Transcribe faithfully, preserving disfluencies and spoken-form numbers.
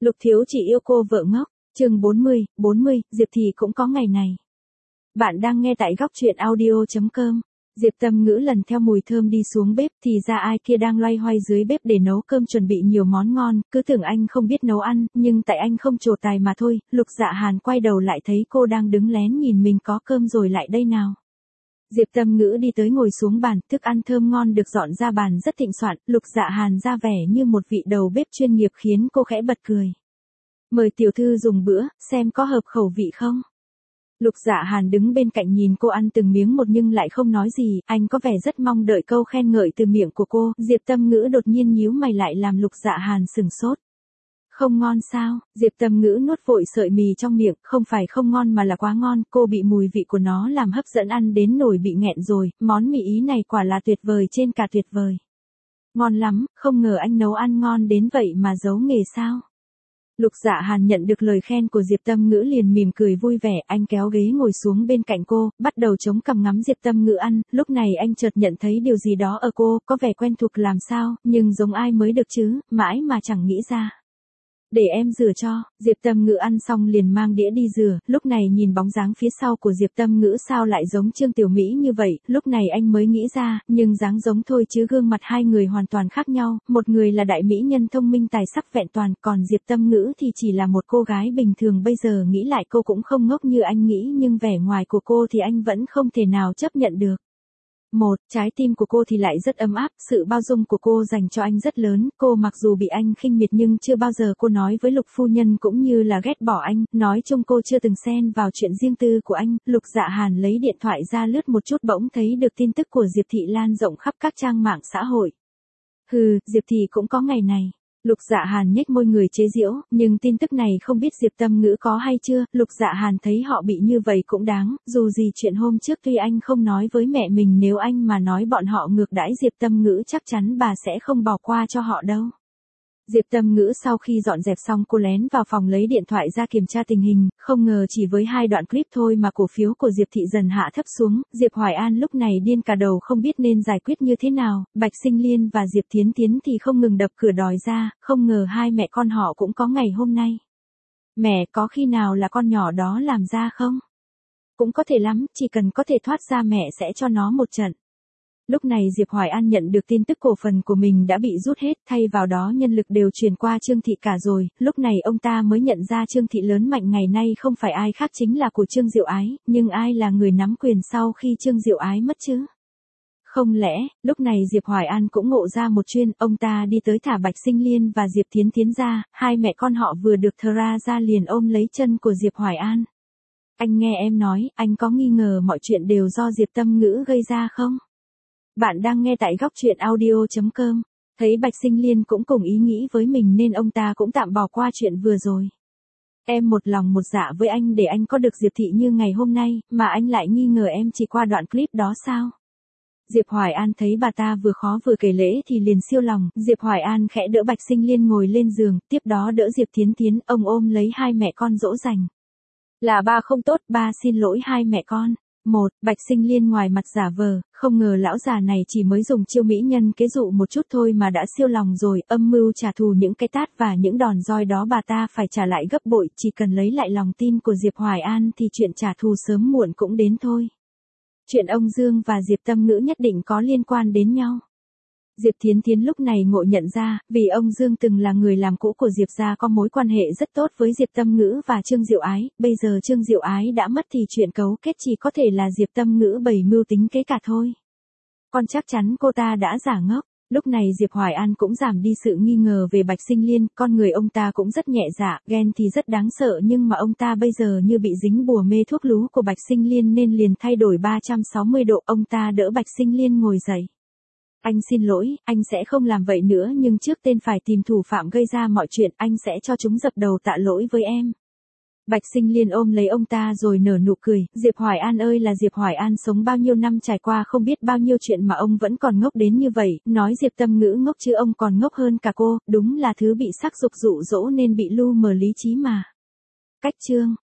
Lục thiếu chỉ yêu cô vợ ngốc, chương bốn mươi, bốn mươi, Diệp thì cũng có ngày này. Bạn đang nghe tại góc truyện audio chấm com. Diệp Tâm Ngữ lần theo mùi thơm đi xuống bếp thì ra ai kia đang loay hoay dưới bếp để nấu cơm chuẩn bị nhiều món ngon, cứ tưởng anh không biết nấu ăn, nhưng tại anh không trổ tài mà thôi. Lục Dạ Hàn quay đầu lại thấy cô đang đứng lén nhìn mình có cơm rồi lại đây nào. Diệp Tâm Ngữ đi tới ngồi xuống bàn, thức ăn thơm ngon được dọn ra bàn rất thịnh soạn, Lục Dạ Hàn ra vẻ như một vị đầu bếp chuyên nghiệp khiến cô khẽ bật cười. Mời tiểu thư dùng bữa, xem có hợp khẩu vị không? Lục Dạ Hàn đứng bên cạnh nhìn cô ăn từng miếng một nhưng lại không nói gì, anh có vẻ rất mong đợi câu khen ngợi từ miệng của cô. Diệp Tâm Ngữ đột nhiên nhíu mày lại làm Lục Dạ Hàn sửng sốt. Không ngon sao? Diệp Tâm Ngữ nuốt vội sợi mì trong miệng, không phải không ngon mà là quá ngon, cô bị mùi vị của nó làm hấp dẫn ăn đến nổi bị nghẹn rồi, món mì Ý này quả là tuyệt vời trên cả tuyệt vời. Ngon lắm, không ngờ anh nấu ăn ngon đến vậy mà giấu nghề sao? Lục Dạ Hàn nhận được lời khen của Diệp Tâm Ngữ liền mỉm cười vui vẻ, anh kéo ghế ngồi xuống bên cạnh cô, bắt đầu chống cằm ngắm Diệp Tâm Ngữ ăn, lúc này anh chợt nhận thấy điều gì đó ở cô, có vẻ quen thuộc làm sao, nhưng giống ai mới được chứ, mãi mà chẳng nghĩ ra. Để em rửa cho, Diệp Tâm Ngữ ăn xong liền mang đĩa đi rửa, lúc này nhìn bóng dáng phía sau của Diệp Tâm Ngữ sao lại giống Trương Tiểu Mỹ như vậy, lúc này anh mới nghĩ ra, nhưng dáng giống thôi chứ gương mặt hai người hoàn toàn khác nhau, một người là đại mỹ nhân thông minh tài sắc vẹn toàn, còn Diệp Tâm Ngữ thì chỉ là một cô gái bình thường. Bây giờ nghĩ lại cô cũng không ngốc như anh nghĩ nhưng vẻ ngoài của cô thì anh vẫn không thể nào chấp nhận được. Một, trái tim của cô thì lại rất ấm áp, sự bao dung của cô dành cho anh rất lớn, cô mặc dù bị anh khinh miệt nhưng chưa bao giờ cô nói với Lục phu nhân cũng như là ghét bỏ anh, nói chung cô chưa từng xen vào chuyện riêng tư của anh. Lục Dạ Hàn lấy điện thoại ra lướt một chút bỗng thấy được tin tức của Diệp Thị lan rộng khắp các trang mạng xã hội. Hừ, Diệp Thị cũng có ngày này. Lục Dạ Hàn nhếch môi người chế giễu, nhưng tin tức này không biết Diệp Tâm Ngữ có hay chưa, Lục Dạ Hàn thấy họ bị như vậy cũng đáng, dù gì chuyện hôm trước tuy anh không nói với mẹ mình nếu anh mà nói bọn họ ngược đãi Diệp Tâm Ngữ chắc chắn bà sẽ không bỏ qua cho họ đâu. Diệp Tâm Ngữ sau khi dọn dẹp xong cô lén vào phòng lấy điện thoại ra kiểm tra tình hình, không ngờ chỉ với hai đoạn clip thôi mà cổ phiếu của Diệp Thị dần hạ thấp xuống, Diệp Hoài An lúc này điên cả đầu không biết nên giải quyết như thế nào, Bạch Sinh Liên và Diệp Thiến Thiến thì không ngừng đập cửa đòi ra, không ngờ hai mẹ con họ cũng có ngày hôm nay. Mẹ, có khi nào là con nhỏ đó làm ra không? Cũng có thể lắm, chỉ cần có thể thoát ra mẹ sẽ cho nó một trận. Lúc này Diệp Hoài An nhận được tin tức cổ phần của mình đã bị rút hết, thay vào đó nhân lực đều chuyển qua Trương Thị cả rồi, lúc này ông ta mới nhận ra Trương Thị lớn mạnh ngày nay không phải ai khác chính là của Trương Diệu Ái, nhưng ai là người nắm quyền sau khi Trương Diệu Ái mất chứ? Không lẽ, lúc này Diệp Hoài An cũng ngộ ra một chuyên, ông ta đi tới thả Bạch Sinh Liên và Diệp Thiến Thiến ra, hai mẹ con họ vừa được thờ ra ra liền ôm lấy chân của Diệp Hoài An. Anh nghe em nói, anh có nghi ngờ mọi chuyện đều do Diệp Tâm Ngữ gây ra không? Bạn đang nghe tại góc truyện audio chấm com. Thấy Bạch Sinh Liên cũng cùng ý nghĩ với mình nên ông ta cũng tạm bỏ qua chuyện vừa rồi. Em một lòng một dạ với anh để anh có được Diệp Thị như ngày hôm nay, mà anh lại nghi ngờ em chỉ qua đoạn clip đó sao? Diệp Hoài An thấy bà ta vừa khó vừa kể lễ thì liền siêu lòng, Diệp Hoài An khẽ đỡ Bạch Sinh Liên ngồi lên giường, tiếp đó đỡ Diệp Thiến Thiến, ông ôm lấy hai mẹ con dỗ dành. Là ba không tốt, ba xin lỗi hai mẹ con. Một, Bạch Sinh Liên ngoài mặt giả vờ, không ngờ lão già này chỉ mới dùng chiêu mỹ nhân kế dụ một chút thôi mà đã siêu lòng rồi, âm mưu trả thù những cái tát và những đòn roi đó bà ta phải trả lại gấp bội, chỉ cần lấy lại lòng tin của Diệp Hoài An thì chuyện trả thù sớm muộn cũng đến thôi. Chuyện ông Dương và Diệp Tâm Ngữ nhất định có liên quan đến nhau. Diệp Thiến Thiến lúc này ngộ nhận ra, vì ông Dương từng là người làm cũ của Diệp gia có mối quan hệ rất tốt với Diệp Tâm Ngữ và Trương Diệu Ái, bây giờ Trương Diệu Ái đã mất thì chuyện cấu kết chỉ có thể là Diệp Tâm Ngữ bày mưu tính kế cả thôi. Còn chắc chắn cô ta đã giả ngốc. Lúc này Diệp Hoài An cũng giảm đi sự nghi ngờ về Bạch Sinh Liên, con người ông ta cũng rất nhẹ dạ, ghen thì rất đáng sợ nhưng mà ông ta bây giờ như bị dính bùa mê thuốc lú của Bạch Sinh Liên nên liền thay đổi ba trăm sáu mươi độ, ông ta đỡ Bạch Sinh Liên ngồi dậy. Anh xin lỗi, anh sẽ không làm vậy nữa nhưng trước tiên phải tìm thủ phạm gây ra mọi chuyện, anh sẽ cho chúng dập đầu tạ lỗi với em. Bạch Sinh Liên ôm lấy ông ta rồi nở nụ cười, Diệp Hoài An ơi là Diệp Hoài An sống bao nhiêu năm trải qua không biết bao nhiêu chuyện mà ông vẫn còn ngốc đến như vậy, nói Diệp Tâm Ngữ ngốc chứ ông còn ngốc hơn cả cô, đúng là thứ bị sắc dục dụ dỗ nên bị lu mờ lý trí mà. Cách chương